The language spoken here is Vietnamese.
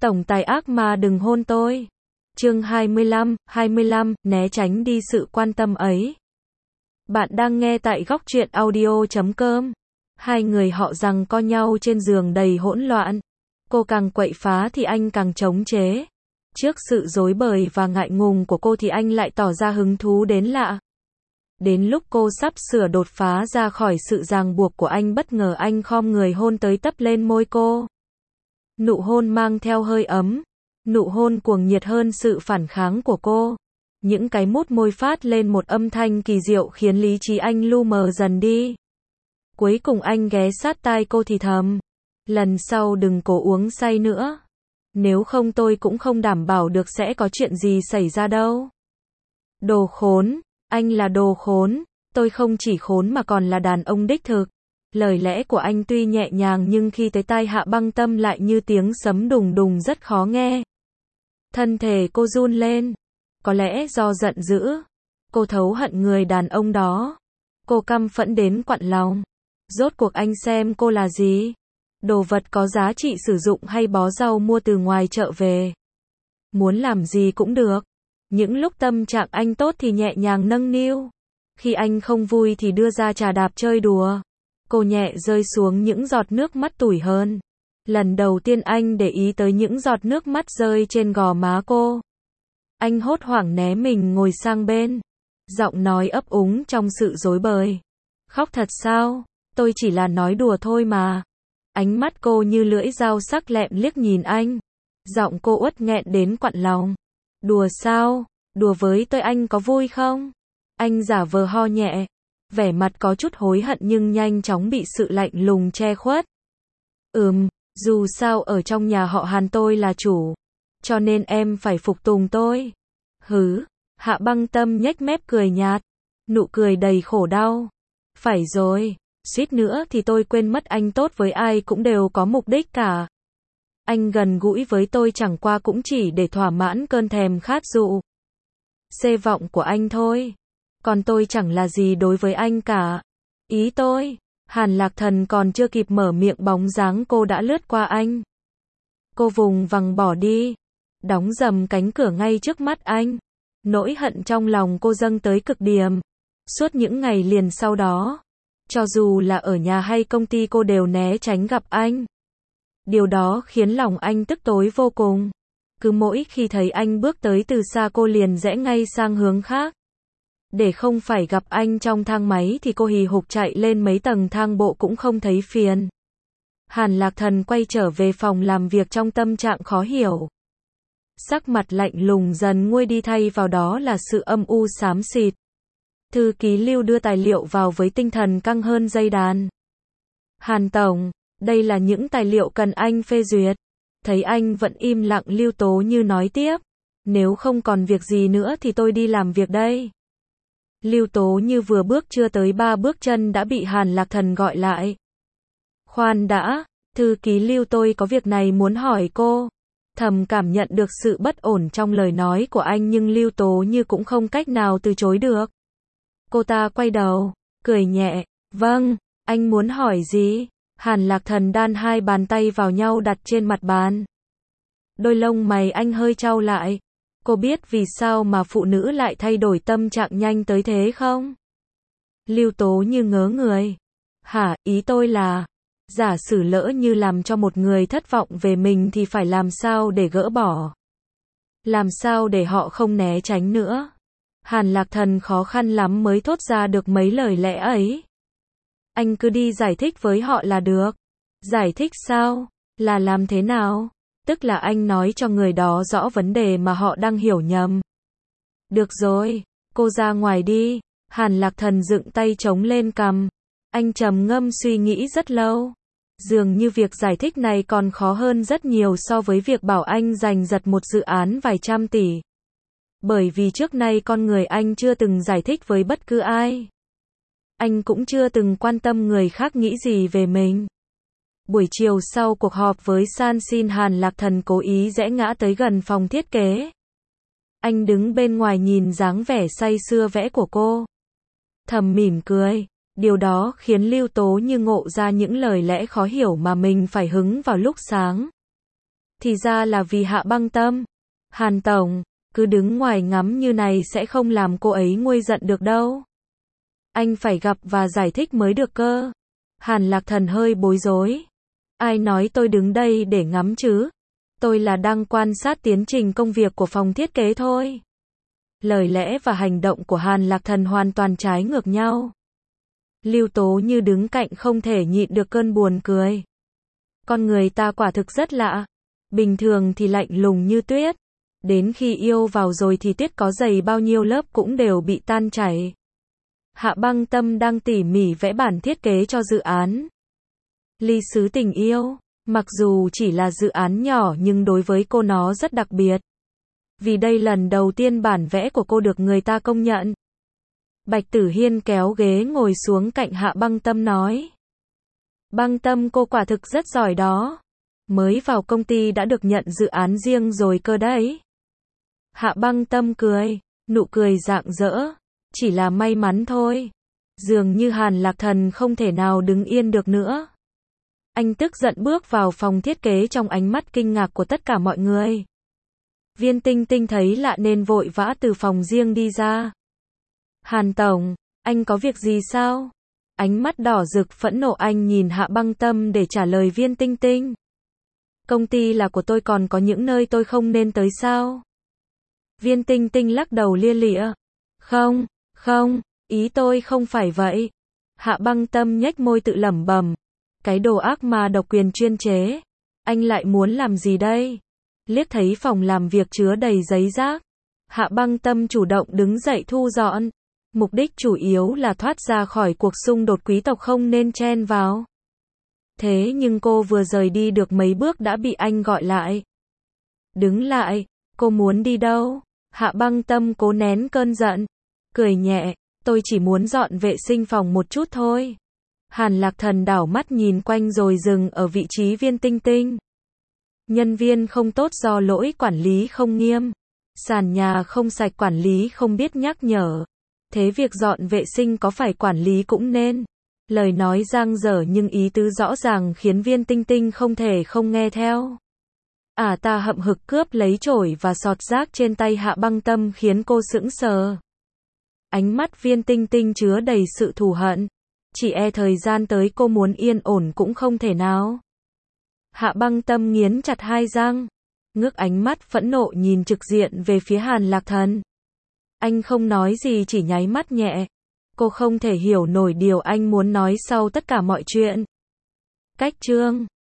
Tổng tài ác ma đừng hôn tôi. Chương 25, né tránh đi sự quan tâm ấy. Bạn đang nghe tại góc truyện audio.com. Hai người họ giằng co nhau trên giường đầy hỗn loạn. Cô càng quậy phá thì anh càng chống chế. Trước sự rối bời và ngại ngùng của cô thì anh lại tỏ ra hứng thú đến lạ. Đến lúc cô sắp sửa đột phá ra khỏi sự ràng buộc của anh, bất ngờ anh khom người hôn tới tấp lên môi cô. Nụ hôn mang theo hơi ấm. Nụ hôn cuồng nhiệt hơn sự phản kháng của cô. Những cái mút môi phát lên một âm thanh kỳ diệu khiến lý trí anh lu mờ dần đi. Cuối cùng anh ghé sát tai cô thì thầm. Lần sau đừng cố uống say nữa. Nếu không tôi cũng không đảm bảo được sẽ có chuyện gì xảy ra đâu. Đồ khốn, anh là đồ khốn. Tôi không chỉ khốn mà còn là đàn ông đích thực. Lời lẽ của anh tuy nhẹ nhàng nhưng khi tới tai Hạ Băng Tâm lại như tiếng sấm đùng đùng rất khó nghe. Thân thể cô run lên. Có lẽ do giận dữ. Cô thấu hận người đàn ông đó. Cô căm phẫn đến quặn lòng. Rốt cuộc anh xem cô là gì? Đồ vật có giá trị sử dụng hay bó rau mua từ ngoài chợ về? Muốn làm gì cũng được. Những lúc tâm trạng anh tốt thì nhẹ nhàng nâng niu. Khi anh không vui thì đưa ra trà đạp chơi đùa. Cô nhẹ rơi xuống những giọt nước mắt tủi hờn. Lần đầu tiên anh để ý tới những giọt nước mắt rơi trên gò má cô. Anh hốt hoảng né mình ngồi sang bên. Giọng nói ấp úng trong sự rối bời. Khóc thật sao? Tôi chỉ là nói đùa thôi mà. Ánh mắt cô như lưỡi dao sắc lẹm liếc nhìn anh. Giọng cô uất nghẹn đến quặn lòng. Đùa sao? Đùa với tôi anh có vui không? Anh giả vờ ho nhẹ. Vẻ mặt có chút hối hận nhưng nhanh chóng bị sự lạnh lùng che khuất. Dù sao ở trong nhà họ Hàn tôi là chủ. Cho nên em phải phục tùng tôi. Hứ, Hạ Băng Tâm nhếch mép cười nhạt. Nụ cười đầy khổ đau. Phải rồi, suýt nữa thì tôi quên mất anh tốt với ai cũng đều có mục đích cả. Anh gần gũi với tôi chẳng qua cũng chỉ để thỏa mãn cơn thèm khát dụ. Xê vọng của anh thôi. Còn tôi chẳng là gì đối với anh cả. Ý tôi, Hàn Lạc Thần còn chưa kịp mở miệng bóng dáng cô đã lướt qua anh. Cô vùng vằng bỏ đi. Đóng rầm cánh cửa ngay trước mắt anh. Nỗi hận trong lòng cô dâng tới cực điểm. Suốt những ngày liền sau đó, cho dù là ở nhà hay công ty cô đều né tránh gặp anh. Điều đó khiến lòng anh tức tối vô cùng. Cứ mỗi khi thấy anh bước tới từ xa cô liền rẽ ngay sang hướng khác. Để không phải gặp anh trong thang máy thì cô hì hục chạy lên mấy tầng thang bộ cũng không thấy phiền. Hàn Lạc Thần quay trở về phòng làm việc trong tâm trạng khó hiểu. Sắc mặt lạnh lùng dần nguôi đi, thay vào đó là sự âm u xám xịt. Thư ký Lưu đưa tài liệu vào với tinh thần căng hơn dây đàn. Hàn Tổng, đây là những tài liệu cần anh phê duyệt. Thấy anh vẫn im lặng, Lưu Tố Như nói tiếp. Nếu không còn việc gì nữa thì tôi đi làm việc đây. Lưu Tố Như vừa bước chưa tới 3 bước chân đã bị Hàn Lạc Thần gọi lại. Khoan đã, thư ký Lưu, tôi có việc này muốn hỏi cô. Thầm cảm nhận được sự bất ổn trong lời nói của anh nhưng Lưu Tố Như cũng không cách nào từ chối được. Cô ta quay đầu, cười nhẹ. Vâng, anh muốn hỏi gì? Hàn Lạc Thần đan hai bàn tay vào nhau đặt trên mặt bàn. Đôi lông mày anh hơi chau lại. Cô biết vì sao mà phụ nữ lại thay đổi tâm trạng nhanh tới thế không? Lưu Tố Như ngớ người. Hả, ý tôi là, giả sử lỡ như làm cho một người thất vọng về mình thì phải làm sao để gỡ bỏ? Làm sao để họ không né tránh nữa? Hàn Lạc Thần khó khăn lắm mới thốt ra được mấy lời lẽ ấy. Anh cứ đi giải thích với họ là được. Giải thích sao? Là làm thế nào? Tức là anh nói cho người đó rõ vấn đề mà họ đang hiểu nhầm. Được rồi, cô ra ngoài đi. Hàn Lạc Thần dựng tay chống lên cằm. Anh trầm ngâm suy nghĩ rất lâu. Dường như việc giải thích này còn khó hơn rất nhiều so với việc bảo anh giành giật một dự án vài trăm tỷ. Bởi vì trước nay con người anh chưa từng giải thích với bất cứ ai. Anh cũng chưa từng quan tâm người khác nghĩ gì về mình. Buổi chiều sau cuộc họp với San Shin, Hàn Lạc Thần cố ý rẽ ngã tới gần phòng thiết kế. Anh đứng bên ngoài nhìn dáng vẻ say sưa vẽ của cô. Thầm mỉm cười. Điều đó khiến Lưu Tố Như ngộ ra những lời lẽ khó hiểu mà mình phải hứng vào lúc sáng. Thì ra là vì Hạ Băng Tâm. Hàn Tổng, cứ đứng ngoài ngắm như này sẽ không làm cô ấy nguôi giận được đâu. Anh phải gặp và giải thích mới được cơ. Hàn Lạc Thần hơi bối rối. Ai nói tôi đứng đây để ngắm chứ? Tôi là đang quan sát tiến trình công việc của phòng thiết kế thôi. Lời lẽ và hành động của Hàn Lạc Thần hoàn toàn trái ngược nhau. Lưu Tố Như đứng cạnh không thể nhịn được cơn buồn cười. Con người ta quả thực rất lạ. Bình thường thì lạnh lùng như tuyết. Đến khi yêu vào rồi thì tuyết có dày bao nhiêu lớp cũng đều bị tan chảy. Hạ Băng Tâm đang tỉ mỉ vẽ bản thiết kế cho dự án Ly Sứ Tình Yêu. Mặc dù chỉ là dự án nhỏ nhưng đối với cô nó rất đặc biệt. Vì đây lần đầu tiên bản vẽ của cô được người ta công nhận. Bạch Tử Hiên kéo ghế ngồi xuống cạnh Hạ Băng Tâm nói. Băng Tâm, cô quả thực rất giỏi đó. Mới vào công ty đã được nhận dự án riêng rồi cơ đấy. Hạ Băng Tâm cười, nụ cười rạng rỡ. Chỉ là may mắn thôi. Dường như Hàn Lạc Thần không thể nào đứng yên được nữa. Anh tức giận bước vào phòng thiết kế trong ánh mắt kinh ngạc của tất cả mọi người. Viên Tinh Tinh thấy lạ nên vội vã từ phòng riêng đi ra. Hàn Tổng, anh có việc gì sao? Ánh mắt đỏ rực phẫn nộ anh nhìn Hạ Băng Tâm để trả lời Viên Tinh Tinh. Công ty là của tôi, còn có những nơi tôi không nên tới sao? Viên Tinh Tinh lắc đầu lia lịa. Không, ý tôi không phải vậy. Hạ Băng Tâm nhếch môi tự lẩm bẩm. Cái đồ ác ma độc quyền chuyên chế. Anh lại muốn làm gì đây? Liếc thấy phòng làm việc chứa đầy giấy rác. Hạ Băng Tâm chủ động đứng dậy thu dọn. Mục đích chủ yếu là thoát ra khỏi cuộc xung đột quý tộc không nên chen vào. Thế nhưng cô vừa rời đi được mấy bước đã bị anh gọi lại. Đứng lại, cô muốn đi đâu? Hạ Băng Tâm cố nén cơn giận. Cười nhẹ, tôi chỉ muốn dọn vệ sinh phòng một chút thôi. Hàn Lạc Thần đảo mắt nhìn quanh rồi dừng ở vị trí Viên Tinh Tinh. Nhân viên không tốt do lỗi quản lý không nghiêm. Sàn nhà không sạch quản lý không biết nhắc nhở. Thế việc dọn vệ sinh có phải quản lý cũng nên. Lời nói dang dở nhưng ý tứ rõ ràng khiến Viên Tinh Tinh không thể không nghe theo. Ta hậm hực cướp lấy chổi và sọt rác trên tay Hạ Băng Tâm khiến cô sững sờ. Ánh mắt Viên Tinh Tinh chứa đầy sự thù hận. Chỉ e thời gian tới cô muốn yên ổn cũng không thể nào. Hạ Băng Tâm nghiến chặt hai răng. Ngước ánh mắt phẫn nộ nhìn trực diện về phía Hàn Lạc Thần. Anh không nói gì, chỉ nháy mắt nhẹ. Cô không thể hiểu nổi điều anh muốn nói sau tất cả mọi chuyện. Cách chương